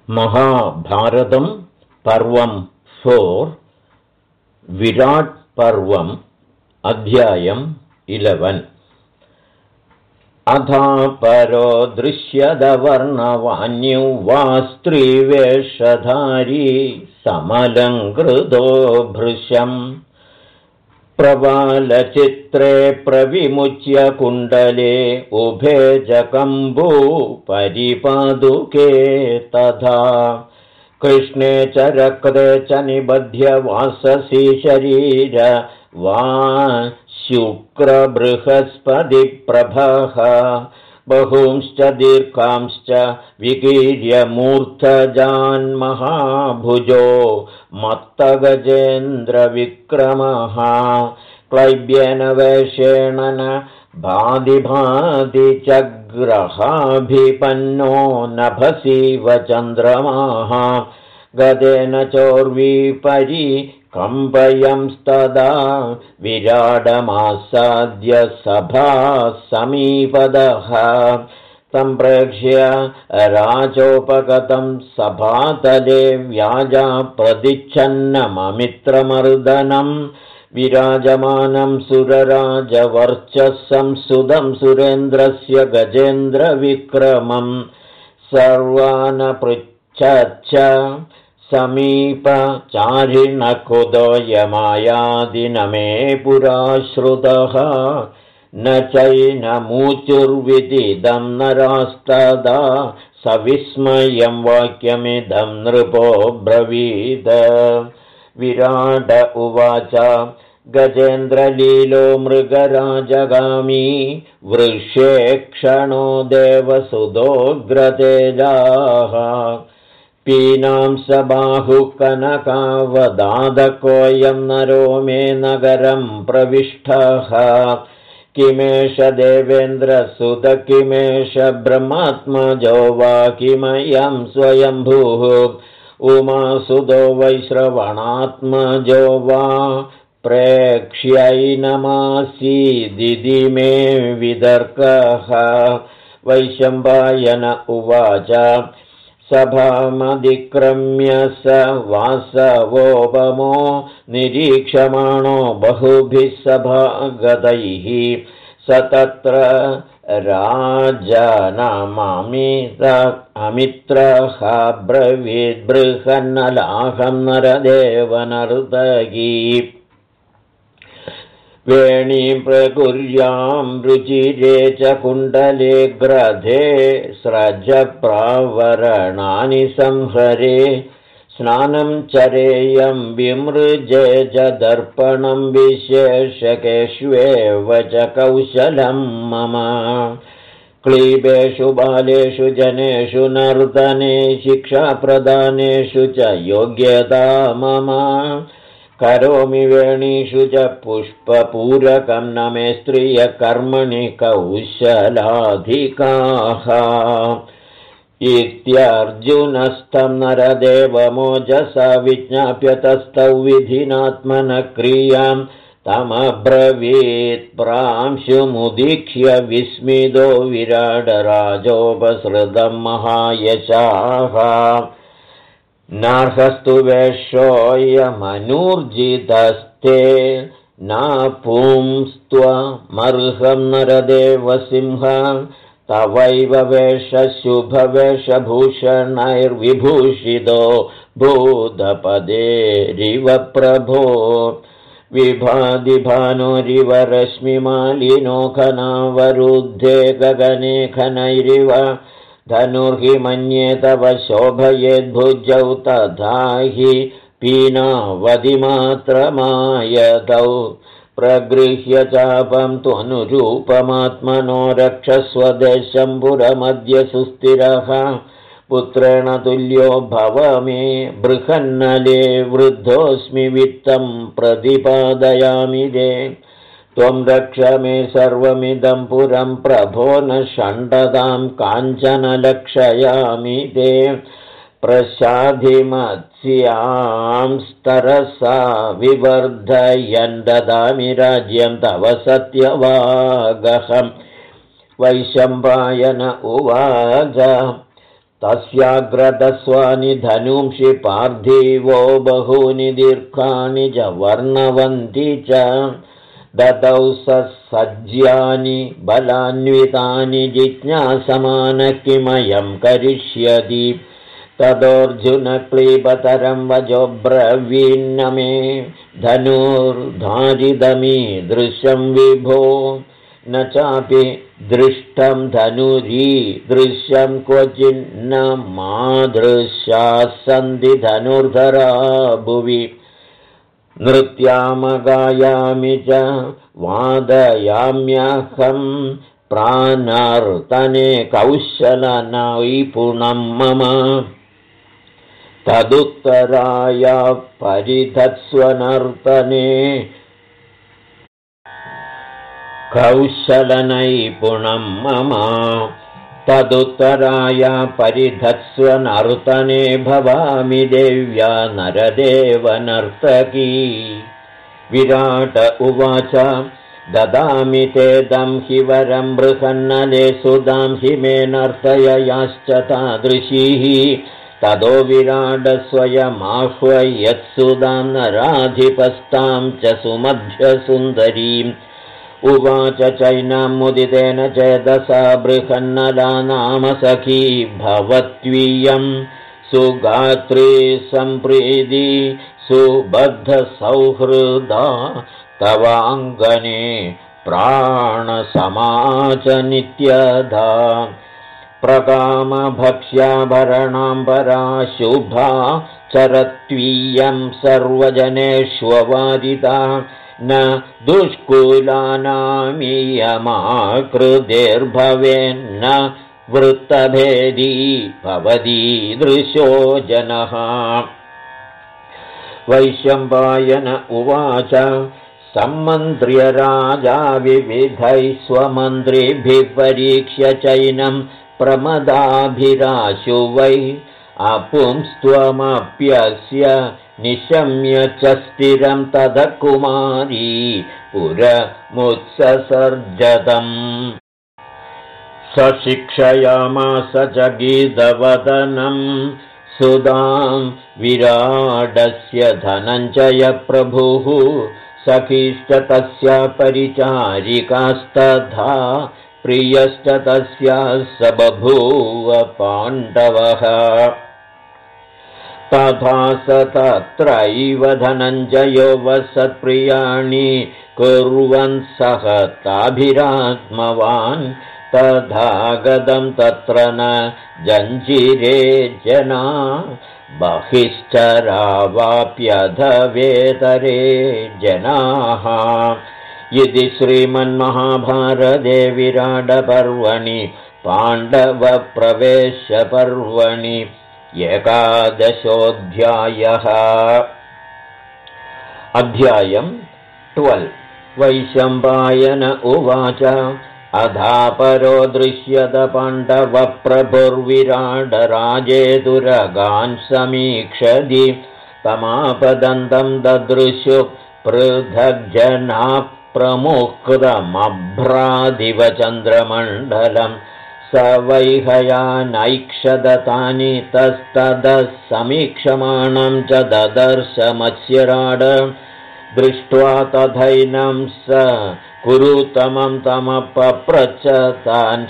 महाभारतं पर्वं 4 विराट् पर्वम् अध्यायम् 11 अथापरो दृश्यदवर्णवान्युवा स्त्रीवेषधारी समलङ्कृतो भृशम् प्रबालचित्रे प्रविमुच्य कुण्डले उभे जकम्बू परिपादुके तथा कृष्णे च रक्ते च निबध्य वाससि शरीर वा शुक्रबृहस्पतिप्रभः बहूंश्च दीर्घांश्च विकीर्य मूर्धजान्महाभुजो मत्तगजेन्द्रविक्रमः क्लैब्येन वेषेण न भाति च ग्रहाभिपन्नो नभसीव चन्द्रमाः गदेन चोर्वीपरि कम्पयंस्तदा विराडमासाद्य सभा समीपदः सम्प्रेक्ष्य राजोपगतं सभातले व्याजाप्रतिच्छन्नममित्रमर्दनं विराजमानं सुरराजवर्चस्सं सुदं सुरेन्द्रस्य गजेन्द्रविक्रमं सर्वानपृच्छच्च समीपचारिणकुतो यमायादिनमे पुराश्रुतः न चैनमूचुर्विदिदं नरास्तदा सविस्मयं वाक्यमिदं नृपो ब्रवीद विराट उवाच गजेन्द्रलीलो मृगराजगामी वृषेक्षणो देवसुतोऽग्रतेजाः पीनां स बाहुः कनकावदादकोऽयं नरो मे नगरं प्रविष्टः किमेष देवेन्द्रसुत किमेष ब्रह्मात्मजो वा किमयं स्वयंभुः उमासुतो वैश्रवणात्मजो वा प्रेक्ष्यैनमासीदिति मे विदर्कः वैशम्पायन उवाच सभामधिक्रम्य स वासवोपमो निरीक्षमाणो बहुभिः सभागतैः स तत्र राजनममित्रः ब्रवीद्बृहन्नलाहं नरदेव नर्तकी वेणीं प्रकुर्यां रुचिरे च कुण्डले ग्रथे स्रजप्रावरणानि संहरे स्नानं चरेयं विमृजे च दर्पणं विशेषकेष्वेव च कौशलं मम क्लीबेषु बालेषु जनेषु नर्तने शिक्षाप्रदानेषु च योग्यता मम करोमि वेणीषु च पुष्पपूरकं न मे स्त्रियकर्मणि कौशलाधिकाः इत्यर्जुनस्थं नरदेवमोजसा विज्ञाप्य तस्थौ विधिनात्मनः क्रियां तमब्रवीत् प्रांशुमुदीक्ष्य विस्मितो विराडराजोपसृतं महायशाः नार्हस्तु वेषोऽयमनूर्जितस्ते नापुंस्त्वमर्हं नरदेवसिंह तवैव वेषशुभवेषभूषणैर्विभूषितो भूतपदेरिव प्रभो विभाति भानुरिव रश्मिमालिनो खनावरुद्धे गगने खनैरिव धनुर्हि मन्ये तव शोभयेद्भुजौ तथा हि पीनावधिमात्रमायतौ प्रगृह्य चापं त्वनुरूपमात्मनो रक्षस्वदेशं पुरमद्य सुस्थिरः पुत्रेण तुल्यो भव मे बृहन्नले वृद्धोऽस्मि वित्तं प्रतिपादयामि ते त्वं रक्ष मे सर्वमिदं पुरं प्रभो न षण्डतां काञ्चन लक्षयामि ते प्रसाधिमत्स्यांस्तरसा विवर्धयन् ददामि राज्यं तव सत्यवागहम् वैशम्पायन उवाच तस्याग्रदस्वानि धनुंषि पार्थिवो बहूनि दीर्घानि च वर्णवन्ति च ददौ सज्यानि बलान्वितानि जिज्ञासमान किमयं करिष्यति तदोऽर्जुनक्लीबतरं वजोब्रवीन्न मे धनुर्धारिदमीदृशं विभो न चापि दृष्टं धनुरीदृशं क्वचिन्न मादृशाः सन्ति धनुर्धरा भुवि नृत्यामगायामि च वादयाम्यहं प्राणार्तने कौशलनैपुणं मम तदुत्तराय परिधत्स्वनर्तने कौशलनैपुणं मम तदुत्तराय परिधत्स्वनर्तने भवामि देव्या नरदेव नर्तकी विराट उवाच ददामि तेदं हि वरं बृहन्नले सुदां हि मे नर्तययाश्च तादृशीः ततो विराट स्वयमाह्वयत्सुदां नराधिपस्तां च सुमध्यसुन्दरीम् उवाच चैनां मुदितेन चेदसा बृहन्नला नाम सखी भवत्वीयं सुगात्री सम्प्रीति सुबद्धसौहृदा तवाङ्गने प्राणसमाच नित्यधा प्रकामभक्ष्याभरणाम्बरा शुभा चरत्वीयं सर्वजनेष्ववादिता न दुष्कुलानामियमाकृतिर्भवेन्न वृत्तभेदी भवदीदृशो जनः वैशम्पायन उवाच सम्मन्त्र्य राजा विविधैः स्वमन्त्रिभिः परीक्ष्य चैनं प्रमदाभिराशु वै अपुंस्त्वमप्यस्य निशम्य च स्थिरं तद कुमारी पुरमुत्ससर्जतम् सशिक्षयामास च गीतवदनं सुदां विराडस्य धनञ्जय प्रभुः सखीश्च तस्य परिचारिकास्तथा प्रियश्च तस्या स बभूव पाण्डवः तथा स तत्रैव धनञ्जयो वसत्प्रियाणि कुर्वन् सह ताभिरात्मवान् तथा गदं तत्र न जञ्जीरे जना बहिश्चरावाप्यधवेतरे जनाः इति श्रीमन्महाभारते विराटपर्वणि पाण्डवप्रवेशपर्वणि 11 अध्यायम् 12 वैशम्पायन उवाच अधापरो दृश्यत पाण्डवप्रभुर्विराडराजेतुरगान् समीक्षति तमापदन्तं ददृशु पृथग्जनाः प्रमुक्तमभ्रादिव चन्द्रमण्डलम् स वैहयानैक्षदतानि तस्तदः समीक्षमाणं च ददर्शमत्स्यराड दृष्ट्वा तथैनं स कुरुतमं तमपप्रच्छ तान्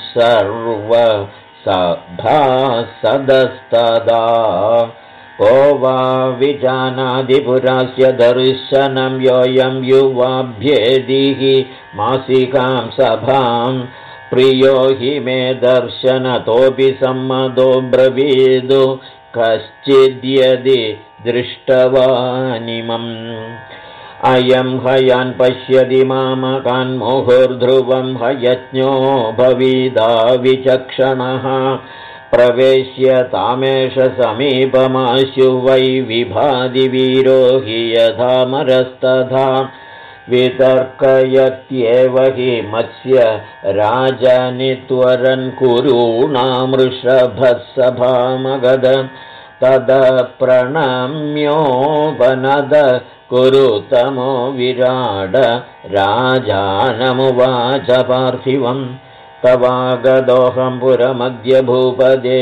सर्वसभासदस्तदा को वा विजानादिपुरास्य दर्शनं योऽयं युवाभ्येदिः मासिकां सभां प्रियो हि मे दर्शनतोऽपि सम्मतो ब्रवीदु कश्चिद्यदि दृष्टवानिमम् अयं हयान् पश्यति मामकान् मुहुर्ध्रुवं हयज्ञो भविदा विचक्षणः प्रवेश्य तामेष समीपमाशु वै विभाति वीरो हि यथामरस्तथा वितर्कयत्येव हि मत्स्य राजनित्वरन् कुरूणामृषभः सभामगद तद प्रणम्योपनद कुरुतमो विराड राजानमुवाच पार्थिवम् तवागदोऽहं पुरमद्य भूपदे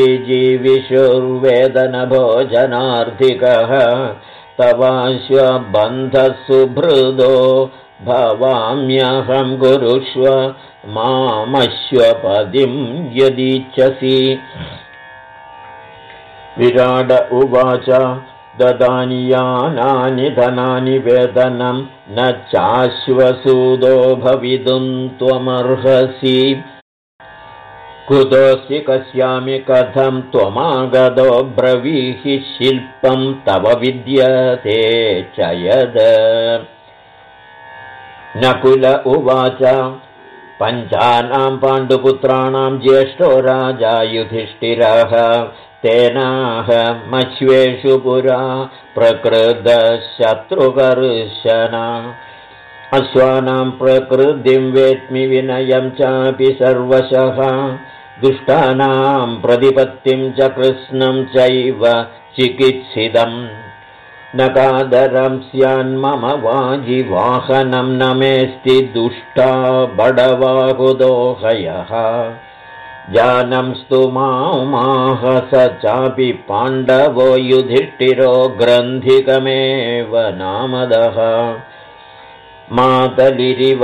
जिजीविषुर्वेदनभोजनार्थिकः तवाश्वबन्धः सुहृदो भवाम्यहं कुरुष्व मामश्वपदिं यदीच्छसि। विराड उवाच ददानि यानानि धनानि वेतनं न चाश्वसूदो भवितुं त्वमर्हसि। कुतोऽसि कस्यामि कथं त्वमागतो ब्रवीहि शिल्पं तव विद्यते च यद्। नकुल उवाच पञ्चानां पाण्डुपुत्राणां ज्येष्ठो राजा युधिष्ठिरः तेनाहमश्वेषु पुरा प्रकृतशत्रुकर्षण। अश्वानां प्रकृतिं वेत्मि विनयं चापि सर्वशः दुष्टानां प्रतिपत्तिं च कृष्णं चैव चिकित्सितम्। न कादरं स्यान्मम वाजिवाहनं न मेऽस्ति दुष्टा बडवाकुदोहयः। जानंस्तु मां स चापि पाण्डवो युधिष्ठिरो ग्रन्थिकमेव नामदः। मातलिरिव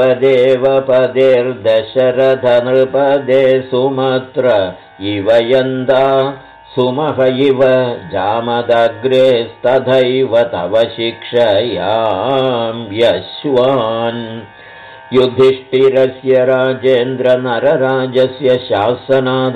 देवपदेर्दशरथनृपदे सुमत्र इव यन्दा सुमह इव जामदग्रेस्तथैव तव शिक्षयां यश्वान्। युधिष्ठिरस्य राजेन्द्रनरराजस्य शासनाद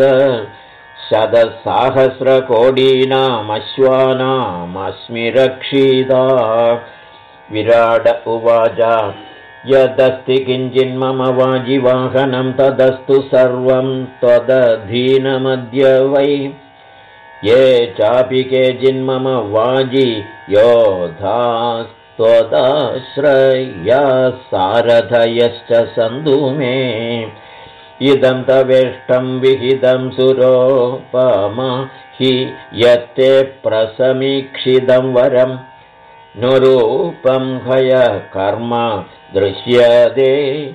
शतसहस्रकोटीनामश्वानामस्मि रक्षिता। विराड उवाच यदस्ति किञ्चिन्मम वाजिवाहनं तदस्तु सर्वं त्वदधीनमद्य वै। ये चापि केचिन्मम वाजि योधास्त्वदाश्रयः सारथयश्च सन्तु मे। इदं तवेष्टं विहितं सुरोपम हि यत्ते प्रसमीक्षितं वरं। नुरूपं हय कर्म दृश्यते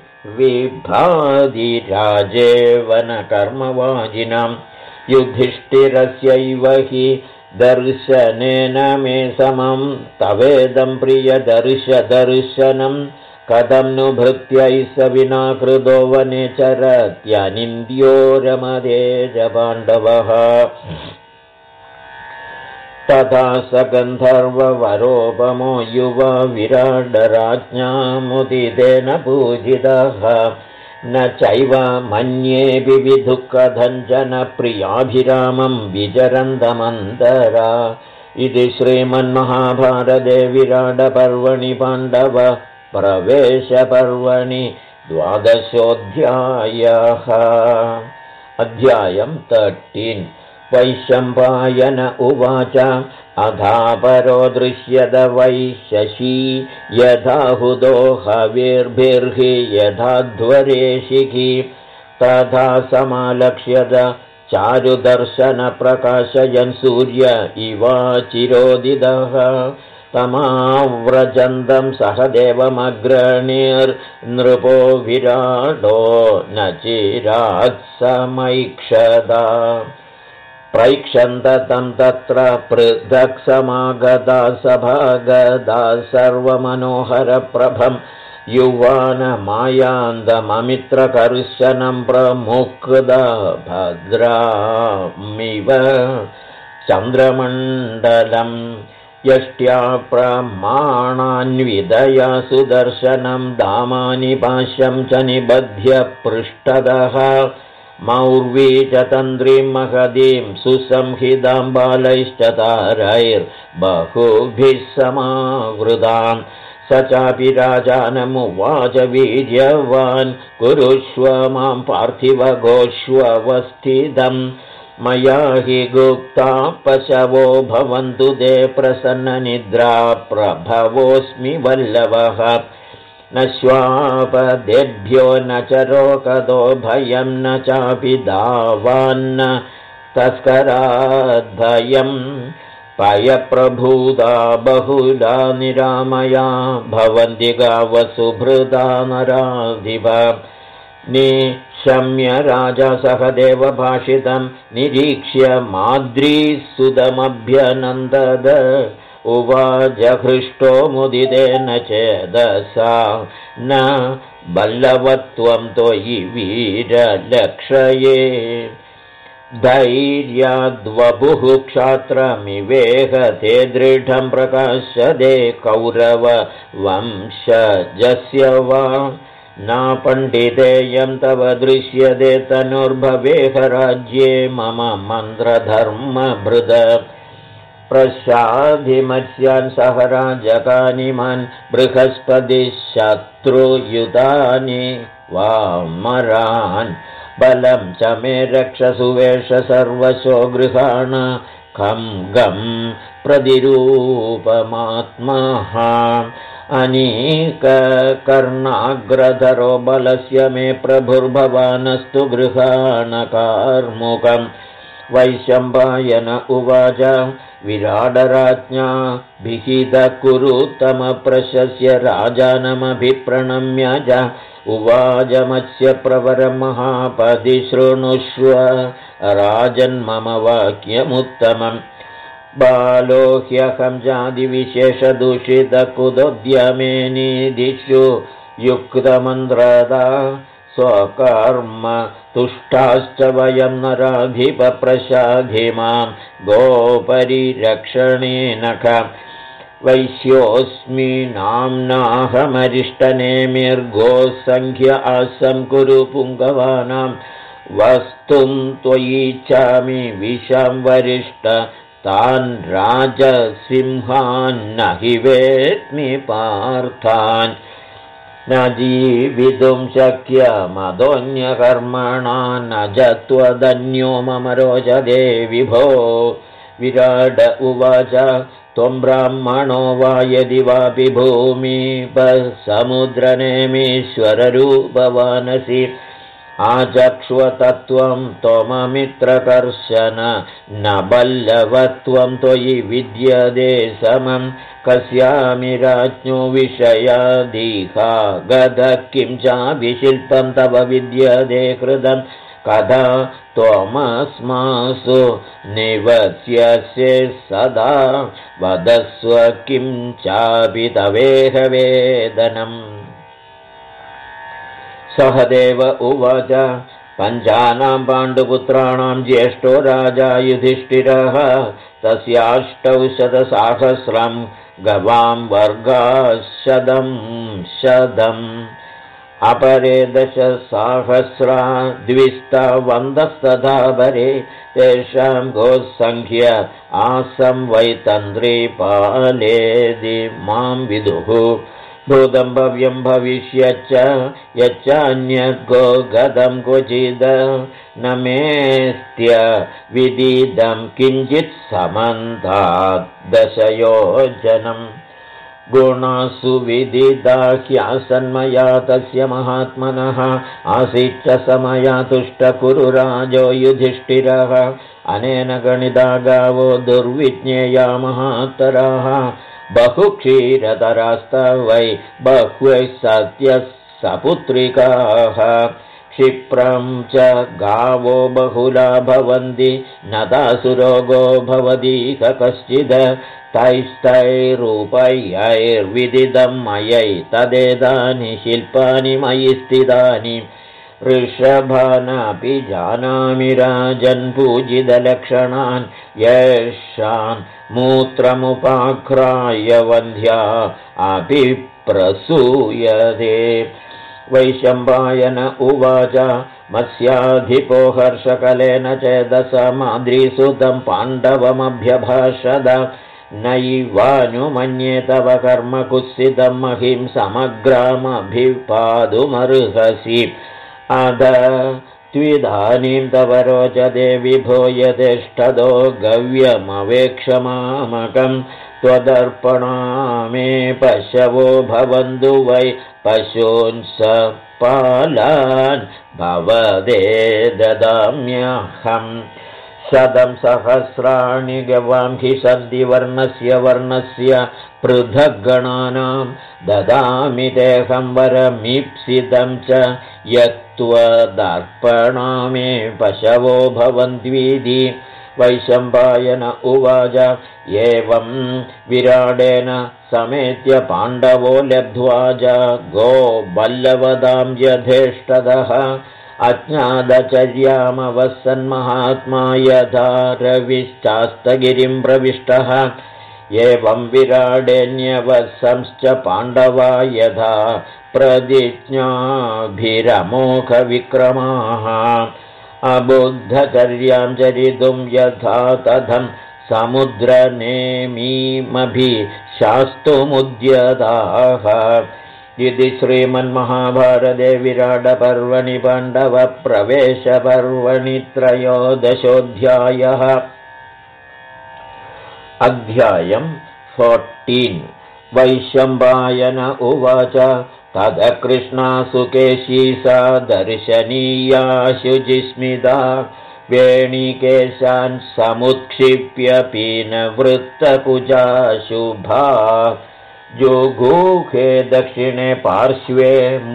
विभाधिराजेव न कर्मवाजिनां। युधिष्ठिरस्यैव हि दर्शनेन मे समं तवेदं प्रियदर्शनं। कथं नु भृत्यैः स विना कृतो वने चरत्यनिन्द्यो रमते च पाण्डवः। तथा स गन्धर्ववरोपमो युवा विराडराज्ञामुदितेन पूजितः। न चैव मन्येऽपि विदुः कथञ्चन प्रियाभिरामं विचरन्तमन्तरा। इति श्रीमन्महाभारते विराटपर्वणि पाण्डव प्रवेशपर्वणि 12 अध्यायं 13। वैशम्पायन उवाच अधापरो दृश्यत वै शशी यथाहुतो हविर्भिर्हि यथाध्वरेशिखि तथा समालक्ष्यत चारुदर्शनप्रकाशयन् सूर्य इवाचिरोदितः। तमाव्रजन्तं सह देवमग्रणीर्नृपो विराडो न चिरात् समैक्षदा। प्रैक्षन्ततं तत्र पृथक् समागता सभागदा सर्वमनोहरप्रभं युवानमायान्तममित्रकर्शनं प्रमुक्ता भद्रामिव चन्द्रमण्डलम्। यष्ट्या प्रमाणान्विदया सुदर्शनं दामानि पाशं च निबध्य पृष्ठतः। मौर्वी च तन्द्रीं महदीं सुसंहितां बालैश्च तारैर्बहुभिः समावृतां। स चापि राजानमुवाच वीर्यवान् कुरुष्व मां पार्थिवघोष्वस्थितम्। मया हि गुप्ता पशवो भवन्तु ते प्रसन्ननिद्रा प्रभवोऽस्मि वल्लभः। न श्वापदेभ्यो न च रोकदो भयं न चापि धावान्न तस्कराद्भयम्। पयप्रभूता बहुला निरामया भवन्ति गावसुभृता नराधिप। शम्य राजा सह देवभाषितं निरीक्ष्य माद्रीसुतमभ्यनन्दद उवाच हृष्टो मुदितेन चेदसा न बल्लवत्वं त्वयि वीरलक्षये धैर्याद्वपुः क्षात्रमिवेह ते दृढं प्रकाशदे कौरववंशजस्य वा न पण्डितेयं तव दृश्यते तनुर्भवेह राज्ये मम मन्त्रधर्मभृद प्रसाधिमत्स्यान् सह राजकानिमान् बृहस्पतिः शत्रुयुतानि वामरान् बलं च मे रक्षसुवेश सर्वशो गृहाण खं गं प्रतिरूपमात्मः अनीककर्णाग्रधरो बलस्य मे प्रभुर्भवानस्तु गृहाणकार्मुकम् वैशम्पायन उवाच विराडराज्ञा विहितकुरुतमप्रशस्य राजानमभिप्रणम्य च उवाच मत्स्यप्रवरं महापदि शृणुष्व राजन्मम वाक्यमुत्तमम् बालो ह्यहं जातिविशेषदूषितकुदोद्यमेनिदिषु युक्तमन्त्रदा स्वकर्म तुष्टाश्च वयं नराधिपप्रसाधिमां गोपरिरक्षणेनख वैश्योऽस्मि नाम्नाहमरिष्टनेमिर्गोसङ्ख्य आसं कुरु पुङ्गवानां वस्तुं त्वयिच्छामि विषं वरिष्ठ तान् राजसिंहान् न हि वेत्मि पार्थान् न जीवितुं शक्यमदोऽन्यकर्मणा न जत्वदन्यो मम रोचते विभो विराड उवाच त्वं ब्राह्मणो वा यदि वापि भूमिपसमुद्रनेमीश्वररूपवानसि आचक्ष्वतत्त्वं त्वममित्रकर्शन न बल्लवत्वं त्वयि विद्यते समं कस्यामि राज्ञो विषयादिहा गदः किं चाभिशिल्पं तव विद्यते कृतं कदा त्वमस्मासु निवस्यसे सदा वदस्व किं चापि तवेह वेदनम् सहदेव उवाच पञ्चानां पाण्डुपुत्राणां ज्येष्ठो राजा युधिष्ठिरः तस्याष्टौ शतसाहस्रं गवां वर्गाशदम् अपरे दशसाहस्रा द्विस्तवन्दस्तथा परे तेषां गोसङ्ख्य आसं वै तन्द्रीपालेदि मां विदुः भूतं भव्यं भविष्यच्च यच्चान्यद्गो गतं क्वचिद न मेऽस्त्य विदिदं किञ्चित् समन्तात् दशयोजनम् गुणासु विदिता ह्यासन्मया तस्य महात्मनः आसीच्च समया तुष्टकुरुराजो युधिष्ठिरः अनेन गणिता गावो दुर्विज्ञेया महातराः बहुक्षीरतरास्तवै बह्वैः सत्यः सपुत्रिकाः क्षिप्रं च गावो बहुला भवन्ति न तासु रोगो भवतीह कश्चिद तैस्तैरूपैर्विदितं मयैतदेतानि शिल्पानि मयि स्थितानि वृषभानापि जानामि राजन् पूजितलक्षणान् येषान् मूत्रमुपाघ्राय वन्ध्या अपि प्रसूयते वैशम्पायन उवाच मत्स्याधिपो हर्षकलेन चेदसमाद्रीसुतं पाण्डवमभ्यभाषद नैवानुमन्ये तव कर्म कुत्सितं महिं समग्रामभिपादुमर्हसि अध त्विदानीं तव रोचते विभो यथेष्टदो गव्यमवेक्षमामकं त्वदर्पणा मे पशवो भवन्तु वै पशून् स पालान् भवदे ददाम्यहम् शतं सहस्राणि गवांहि सन्ति वर्णस्य पृथग्गणानां ददामि तेऽहं वरमीप्सितं च यत्त्वदर्पणामे पशवो भवन्त्वीति वैशम्पायन उवाच एवं विराडेन समेत्य पाण्डवो लब्ध्वा च गोवल्लवदां यथेष्टदः अज्ञातचर्यामवसन्महात्मा यथा रविश्चास्तगिरिं प्रविष्टः एवं विराडेन्यवसंश्च पाण्डवा यथा प्रतिज्ञाभिरमोघविक्रमाः अबुद्धचर्यां चरितुं यथा तथं समुद्रनेमीमभिशास्तुमुद्यताः इति श्रीमन्महाभारते विराटपर्वणि पाण्डवप्रवेशपर्वणि 13 अध्यायम् 14 वैशम्पायन उवाच तद कृष्णा सुकेशी सा दर्शनीया शुचिस्मिता वेणीकेशान् समुत्क्षिप्य पीनवृत्तकुजा शुभा जुगुहे दक्षिणे पार्श्वे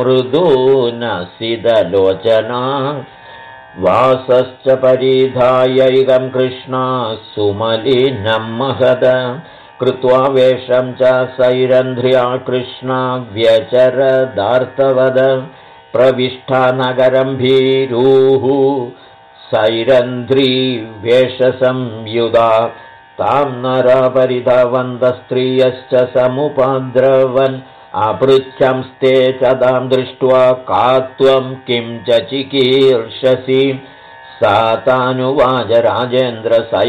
मृदूनसितलोचना वासश्च परिधायैकं कृष्णा सुमलिनं महद कृत्वा वेषं च सैरन्ध्र्या कृष्णा व्यचरदार्तवद प्रविष्टा नगरं भीरुः सैरन्ध्री वेषसंयुधा तां नरा परिधावन्तस्त्रियश्च समुपद्रवन् अपृच्छंस्ते च तां दृष्ट्वा का त्वं किं च चिकीर्षसि सा तानुवाच राजेन्द्र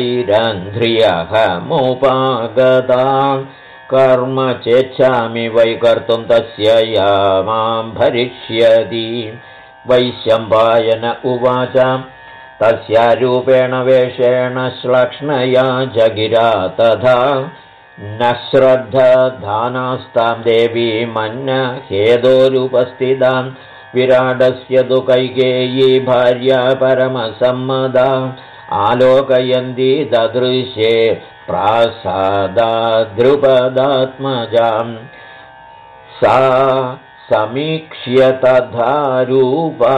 सैरन्ध्र्यहमुपागता कर्म चेच्छामि वै कर्तुं तस्य या मां भरिष्यति वैशम्पायन उवाच तस्या रूपेण वेषेण श्लक्ष्णया जगिरा तथा न श्रद्धधानास्तां देवी मन्न हेदोरुपस्थितां विराटस्य तु कैकेयी भार्या परमसम्मदा आलोकयन्ती ददृशे प्रासादाद्रुपदात्मजां सा समीक्ष्य तथा रूपा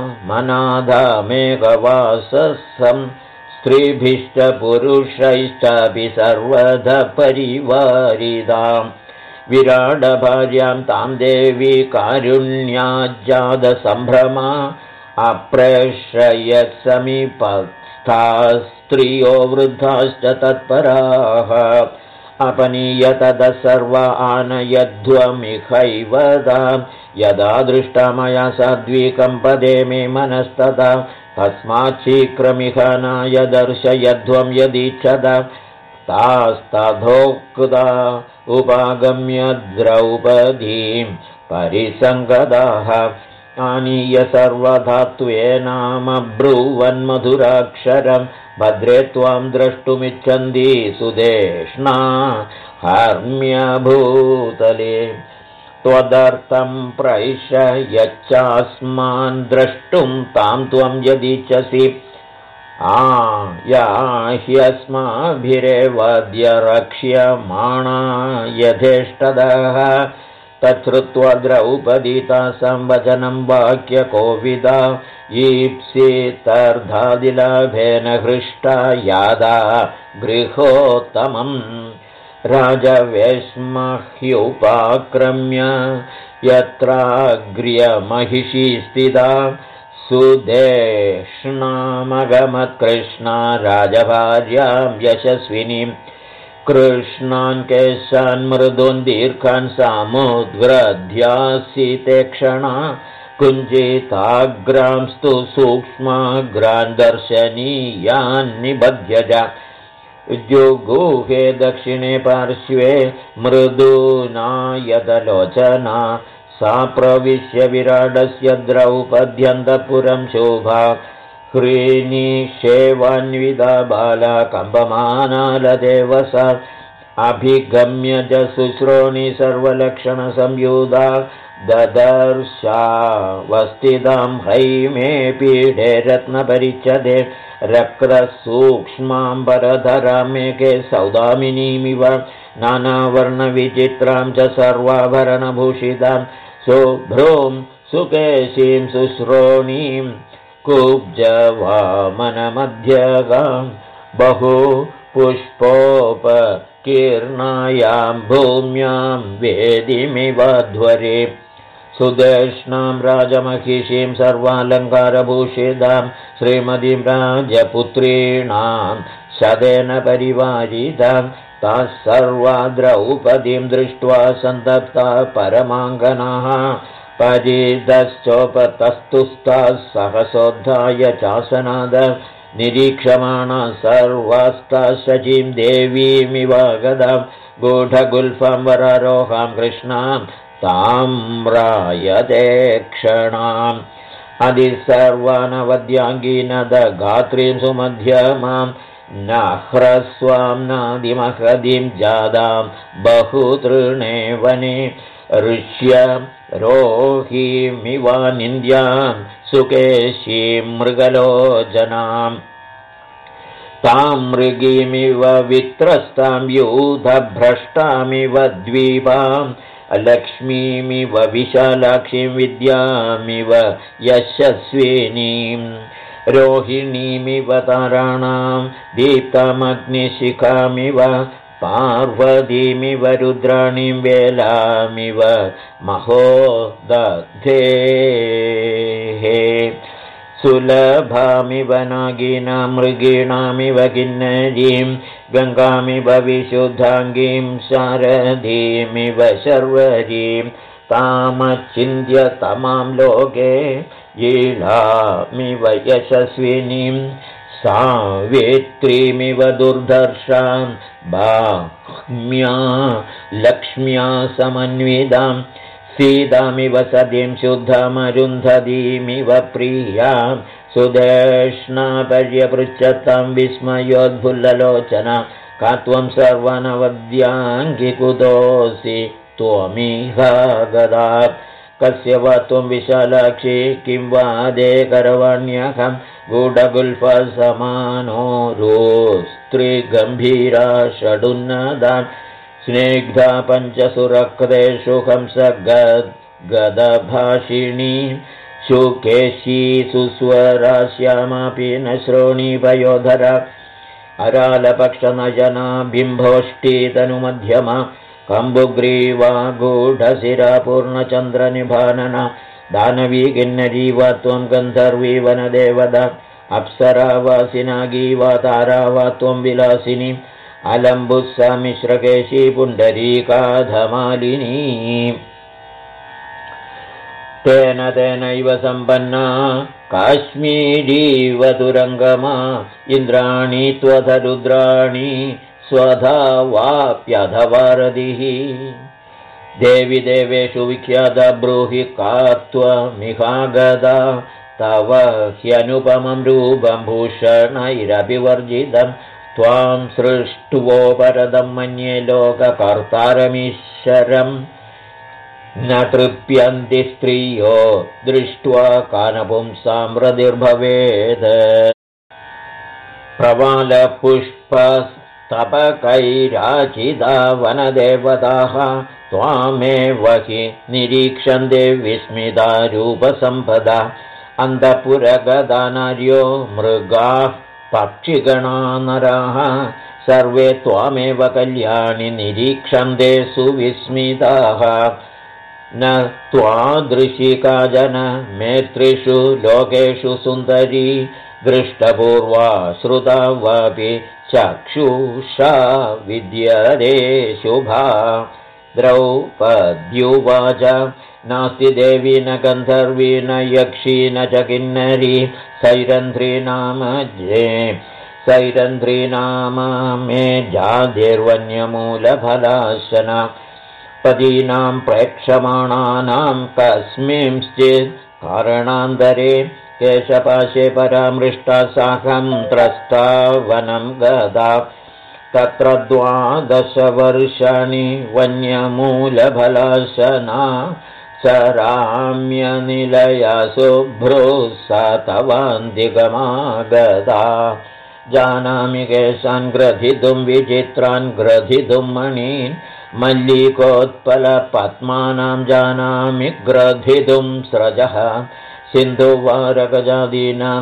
मनाधामेकवाससं स्त्रीभिश्च पुरुषैश्चापि सर्वदा परिवारिताम् विराटभार्यां तां देवी कारुण्याज्जातसम्भ्रमा अप्रेषयत्समीपस्था स्त्रियो वृद्धाश्च तत्पराः अपनीय ततः सर्व आनयध्वमिहैव तां यदा दृष्टा मया साध्वीकम्पदे मे मनस्तदा तस्मात् शीघ्रमिहनाय दर्शयध्वं यदीच्छद तास्तथोक्ता उपागम्य द्रौपदीं परिसङ्गदाः आनीय सर्वधात्वेनामब्रुवन्मधुराक्षरं भद्रे त्वां द्रष्टुमिच्छन्ति सुदेष्णा हर्म्यभूतले त्वदर्थं प्रैष यच्चास्मान् द्रष्टुं तां त्वं यदिच्छसि या ह्यस्माभिरेवाद्य रक्ष्यमाणा यथेष्टदः तच्छ्रुत्वा द्रौपदी तासां वचनं वाक्यकोविदा ईप्सितर्धादिलाभेन हृष्टा यादा गृहोत्तमम् राजवेश्मह्युपाक्रम्य यत्राग्र्यमहिषी स्थिता सुदेष्णामगमत्कृष्णा राजभार्यां यशस्विनीं कृष्णान् केशान् मृदून् दीर्घान् सामुद्ग्रध्यासिते क्षणा कुञ्चिताग्रांस्तु सूक्ष्माग्रान् दर्शनीयान् निबध्य च जुगुहे दक्षिणे पार्श्वे मृदूनायतलोचना सा प्रविश्य विराटस्य द्रौपद्यन्तपुरं शोभा ह्रीनिषेवान्विता बाला कम्पमानालदेव सा अभिगम्य च शुश्रोणि सर्वलक्षणसंयुधा ददर्शावस्थितां हैमे पीडे रत्नपरिच्छदे रक्तसूक्ष्माम्बरधरामेके सौदामिनीमिव नानावर्णविचित्रां च सर्वाभरणभूषितां शुभ्रूं सुकेशीं शुश्रोणीं कुब्जवामनमध्यगां बहु पुष्पोपकीर्णायां भूम्यां वेदिमिवध्वरे सुदेष्णां राजमहिषीं सर्वालङ्कारभूषितां श्रीमतीं राजपुत्रीणां शतेन परिवारितां ताः सर्वा द्रौपदीं दृष्ट्वा सन्तप्ता परमाङ्गनाः परितश्चोपतस्तुस्ताः सहसोद्धाय चासनाद निरीक्षमाणा सर्वास्ताः शचीं देवीमिवागदां गूढगुल्फां वरारोहां कृष्णां ताम्रायते क्षणाम् अधिसर्वानवद्याङ्गीनदगात्रीं सुमध्यमां नह्रस्वां नादिमहदीं जादां बहुतृणे वने ऋष्य रोहिमिवानिन्द्यां सुकेशीं मृगलोचनाम् तां मृगीमिव वित्रस्तां यूथभ्रष्टामिव द्वीपां लक्ष्मीमिव विशालाक्षीं विद्यामिव यशस्विनीं रोहिणीमिव ताराणां दीप्तामग्निशिखामिव पार्वतीमिव रुद्राणीं वेलामिव महोदधेः सुलभामिव नागिनां मृगीणामिव किन्नरीं गङ्गामिव विशुद्धाङ्गीं शारदीमिव शर्वरीं तामचिन्त्य तमां लोके लीलामिव यशस्विनीं सावित्रीमिव दुर्धर्षां बाह्म्या लक्ष्म्या समन्वितां सीतामिव सतीं शुद्धामरुन्धतीमिव प्रियां सुदेष्णा पर्यपृच्छतां विस्मयोद्फुल्ललोचना का त्वं सर्वानवद्याङ्गिकुतोऽसि त्वमिह गदा कस्य वा त्वं विशालाक्षी किं वादे करवाण्यहं गूढगुल्फसमानो रोस्त्रिगम्भीरा षडुन्नदा स्निग्धा पञ्चसुरक्तेषु हंसगद्गदभाषिणी शुकेशी सुस्वरा श्यामापि न श्रोणीपयोधरा अरालपक्षनयना बिम्भोष्टितनुमध्यमा कम्बुग्रीवा गूढशिरा पूर्णचन्द्रनिभानना दानवी किन्नरी वा त्वं गन्धर्वी वनदेवता अप्सरा वा सिनागी वा तारा वा त्वं विलासिनी अलम्बुस्सा मिश्रकेशी पुण्डरीकाधमालिनी तेन तेनैव सम्पन्ना काश्मीरीव तुरङ्गमा इन्द्राणी त्वथ रुद्राणी स्वधा वाप्यधवारधिः देवि देवेषु विख्याता ब्रूहि का त्वमिहागदा तव ह्यनुपमं रूपं भूषणैरभिवर्जितं त्वां सृष्ट्वो परदं मन्ये लोककर्तारमीश्वरम् न तृप्यन्ति स्त्रियो दृष्ट्वा कानपुंसां हृदिर्भवेत् प्रवालपुष्पस्तपकैराचिता वनदेवताः त्वामेव हि निरीक्षन्ते विस्मिता रूपसम्पदा अन्तःपुरगता नार्यो मृगाः पक्षिगणा नराः सर्वे त्वामेव कल्याणि निरीक्षन्ते सुविस्मिताः न त्वादृशी काचन मेत्रिषु लोकेषु सुन्दरी दृष्टपूर्वा श्रुता वापि चक्षुषा विद्यते शुभा द्रौपद्युवाच नास्ति देवी न गन्धर्वी न यक्षी न च किन्नरी सैरन्ध्री नाम मे जातिर्वन्यमूलफलाशना पदीनां प्रेक्षमाणानां कस्मिंश्चित् कारणान्तरे केशपाशे परामृष्टा साकं त्रस्ता वनं गदा तत्र 12 वर्षाणि वन्यमूलफलाशना सराम्यनिलया शुभ्रुः स तवान्तिकमागता जानामि केशान् ग्रथितुं विचित्रान् ग्रथितुं मणीन् मल्लिकोत्पलपद्मानां जानामि ग्रथितुं स्रजः सिन्धुवारकजादीनां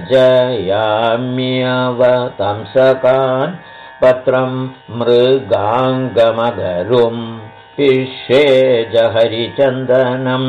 रजयाम्यवतंसकान् पत्रं मृगाङ्गमगरुं पिष्येजहरिचन्दनम्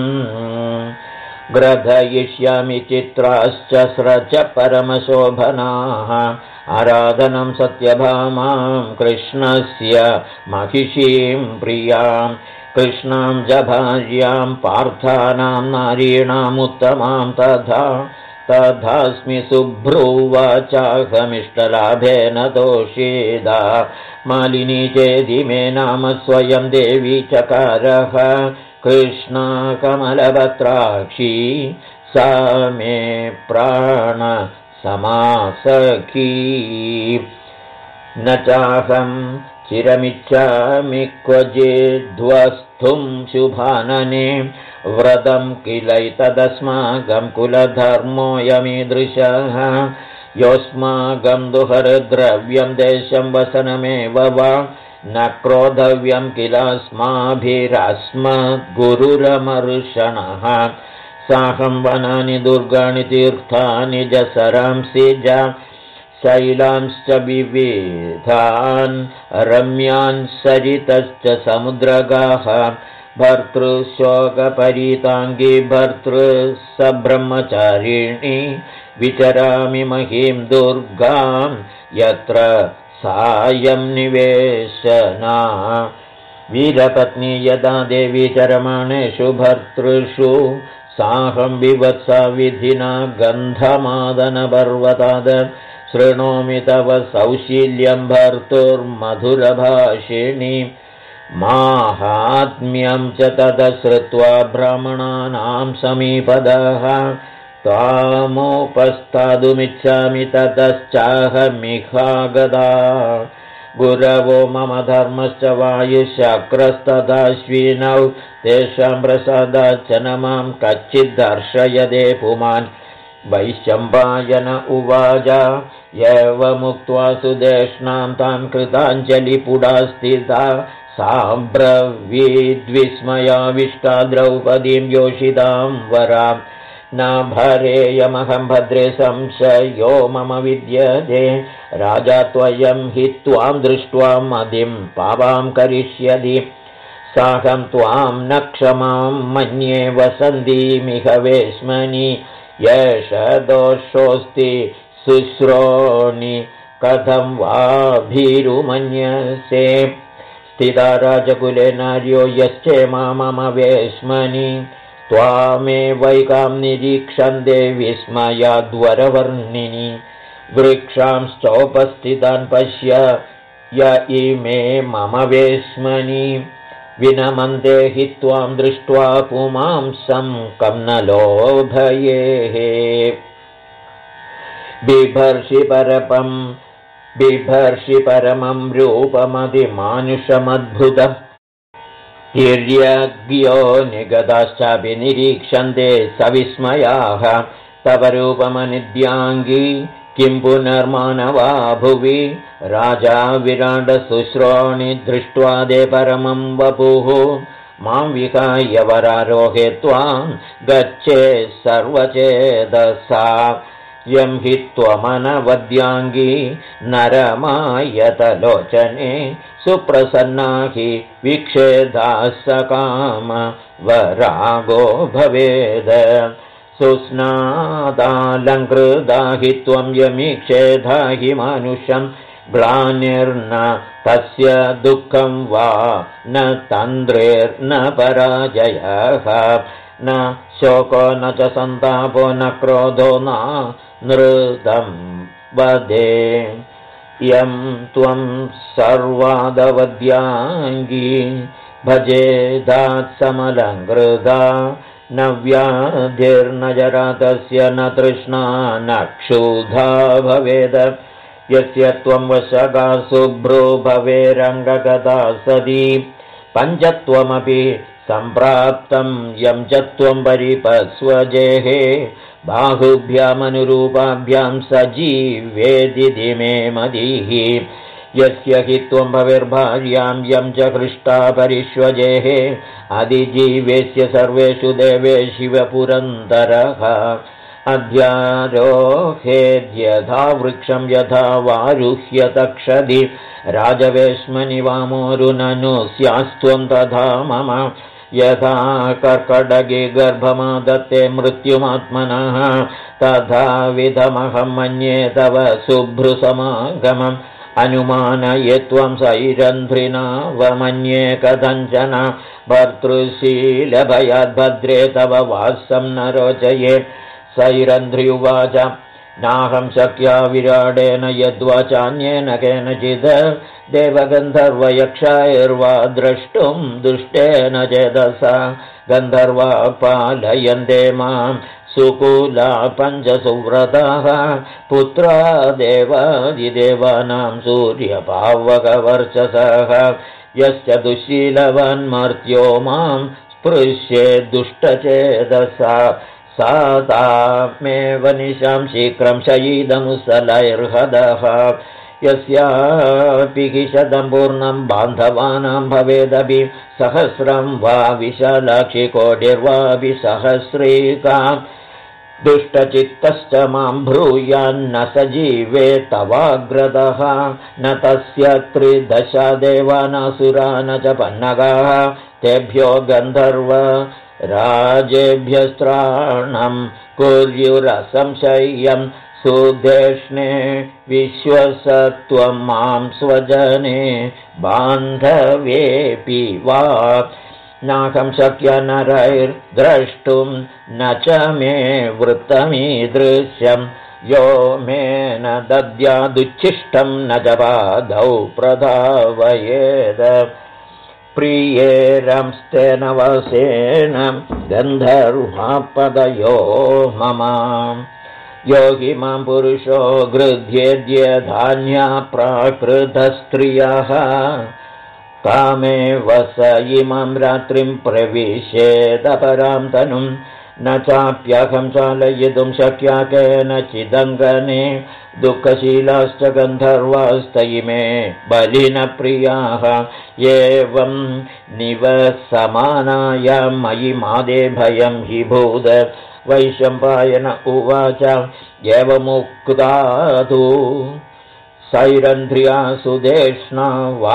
ग्रथयिष्यामि चित्राश्च स्रज परमशोभनाः आराधनं सत्यभामां कृष्णस्य महिषीं प्रियां कृष्णां च भार्यां पार्थानां नारीणामुत्तमां तथास्मि शुभ्रुवाचाहमिष्टलाभेन तोषिदा मालिनी चेति मे नाम स्वयं देवी चकारः कृष्णा कमलपत्राक्षी सा मे प्राणसमासखी न चाहं चिरमिच्छामि क्वचिद्वस्तुं शुभानने व्रतं किलैतदस्माकं कुलधर्मोऽयमीदृशः योऽस्माकं दुहरद्रव्यं देशं वसनमेव वा न क्रोधव्यं किलास्माभिरस्मद्गुरुरमर्षणः साहं वनानि दुर्गाणि तीर्थानि जसरांसि च शैलांश्च विविधान् रम्यान् सरितश्च समुद्रगाः भर्तृशोकपरीताङ्गी भर्तृसब्रह्मचारिणी विचरामि महीं दुर्गां यत्र सायं निवेशना वीरपत्नी यदा देवी चरमाणेषु भर्तृषु साहं विवत्सा विधिना गन्धमादनपर्वताद शृणोमि तव सौशील्यं भर्तुर्मधुरभाषिणी माहात्म्यं च तदश्रुत्वा ब्राह्मणानां समीपदः त्वामुपस्थातुमिच्छामि ततश्चाहमिहागदा गुरवो मम धर्मश्च वायुशक्रस्तदाश्विनौ तेषां प्रसादाच्च न मां कच्चिद्दर्शयदे पुमान् वैशम्पायन उवाच एवमुक्त्वा सुदेष्णां तां कृताञ्जलिपुडा स्थिता साम्ब्रवीद्विस्मयाविष्टा द्रौपदीं योषितां वराम् न भरेयमहं भद्रे संशयो मम विद्यते राजा त्वयं हि त्वां दृष्ट्वा मदिं पापां करिष्यति साहं त्वां न क्षमां मन्ये वसन्तीमिह वेश्मनि येष दोषोऽस्ति शुश्रोणि कथं वा भीरुमन्यसे स्थिता राजकुले नार्यो यश्चेमा मम वेश्मनि त्वामेवैकां निरीक्षन्ते विस्मयाद्वरवर्णिनि वृक्षांश्चोपस्थितान् पश्य य इमे मम वेश्मनि विनमन्ते हि त्वां दृष्ट्वा पुमांसं कं न लोभयेः बिभर्षि परमं रूपमतिमानुषमद्भुतम् तिर्यज्ञो निगताश्चापि निरीक्षन्ते सविस्मयाः तव रूपमनिद्याङ्गी किं पुनर्मानवा भुवि राजा विराटशुश्रोणि दृष्ट्वा दे परमं वपुः मां विहाय वरारोहे त्वां गच्छे सर्वचेतसा यं हि त्वमनवद्याङ्गी नरमायतलोचने सुप्रसन्ना हि विक्षेदा सकाम वरागो भवेद सुस्नादालङ्कृता हि त्वं यमीक्षेधा हि मानुषं ग्लानिर्न तस्य दुःखं वा न तन्द्रेर्न पराजयः न शोको न च सन्तापो न क्रोधो न नृतं वदे यं त्वं सर्वादवद्याङ्गी भजेदात् समलङ्कृता न व्याधिर्न जरा तस्य न तृष्णा न क्षुधा भवेद यस्य त्वं वशगा शुभ्रो भवेरङ्गगता सदी पञ्चत्वमपि सम्प्राप्तं यं च त्वं परिपस्वजेः बाहुभ्यामनुरूपाभ्यां सजीवेदिति मे मतिः यस्य हि त्वं भविर्भार्यां यं च हृष्टा परिष्वजेः अधिजीवेस्य सर्वेषु देवेषु शिवपुरन्दरः अध्यारोहेद्यथा वृक्षं यथा वारुह्य तक्षदि राजवेश्मनि वामोरुननु स्यास्त्वं तथा मम यथा कर्कटगे गर्भमादत्ते मृत्युमात्मनः तथा विधमहं मन्ये तव शुभ्रुसमागमम् अनुमानये त्वं सैरन्ध्रिनावमन्ये कथञ्चन भर्तृशीलभयाद्भद्रे तव वासं न रोचये सैरन्ध्रि उवाच नाहं शक्या विराडेन यद्वाचान्येन केनचिद् देवगन्धर्वयक्षैर्वा द्रष्टुं दुष्टेन चेदसा गन्धर्वा पालयन्ते मां सुकुला पञ्चसुव्रताः पुत्रा देवादिदेवानां सूर्यपावकवर्चसः यश्च दुःशीलवन्मर्त्यो मां स्पृश्ये दुष्टचेदसा सा तामेव निशां शीघ्रं शयीदमुसलैर्हदः यस्यापि शतं पूर्णं बान्धवानां भवेदपि सहस्रं वा विशालाक्षि कोटिर्वापि सहस्रीकां दुष्टचित्तश्च मां ब्रूयान्न स जीवे तवाग्रदः न तस्य त्रिदशा देवानासुरा न च पन्नगाः तेभ्यो गन्धर्व राजेभ्यस्त्राणं कुर्युरसंशय्यं सुदेष्णे विश्वसत्वं मां स्वजने बान्धवेऽपि वा नाहं शक्य नरैर्द्रष्टुं न च मे वृत्तमीदृश्यं यो मे न दद्यादुच्छिष्टं न च पादौ प्रधावयेद प्रियेरंस्तेन वसेन गन्धर्वापदयो मम योगी मां पुरुषो गृध्येद्य धान्या प्राकृतस्त्रियः कामे वस इमां रात्रिं प्रविशेदपरां तनुं न चाप्यहं चालयितुं शक्या केनचिदङ्गने दुःखशीलाश्च गन्धर्वास्त इमे बलिनप्रियाः एवं निवसमानायां मयि मादे भयं हि भूद वैशम्पायन उवाच एवमुक्तातु सैरन्ध्र्या सुदेष्णा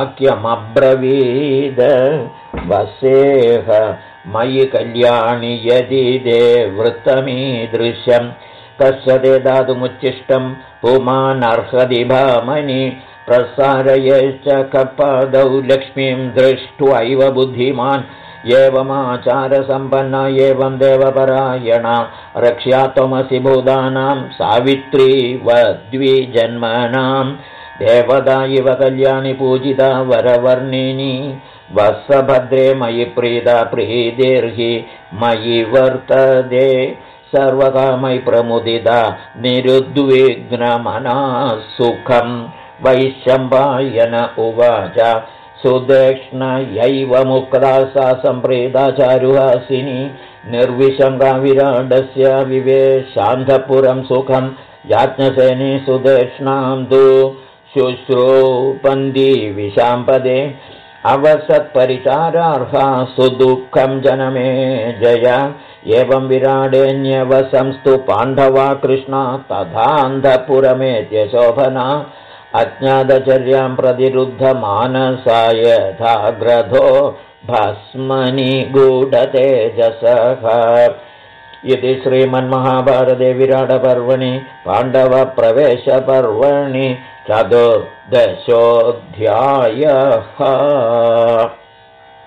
वाक्यमब्रवीद वसेह मयि कल्याणि यदि दे वृत्तमीदृश्यं कस्य ते दातुमुच्छिष्टं पुमानर्हति भामनि प्रसारयश्च कपादौ लक्ष्मीं दृष्ट्वैव बुद्धिमान् एवमाचारसम्पन्ना एवं देवपरायणा रक्ष्या त्वमसि भूतानां सावित्री वद्विजन्मनां देवता इव कल्याणि पूजिता वरवर्णिनी वत्सभद्रे मयि प्रीता प्रीतिर्हि मयि वर्तते सर्वकामै प्रमुदिता निरुद्विग्नमना सुखं वैशम्पायन उवाच सुदेष्णयैव मुक्ता सा सम्प्रीता चारुहासिनी निर्विशङ्का विराडस्य विवेशान्धपुरं सुखं याज्ञसेनी सुदेष्णां तु शुश्रूपन्ति विशाम्पदे अवसत्परिचारार्हा सुदुःखं जनमे जय एवं विराडेन्यवसंस्तु पाण्डवा कृष्णा तथान्धपुरमेत्य शोभना अज्ञातचर्यां प्रतिरुद्धमानसाय यथाग्रथो भस्मनि गूढतेजसः इति श्रीमन्महाभारते विराटपर्वणि पाण्डवप्रवेशपर्वणि 14 चतुर्दशोऽध्यायः।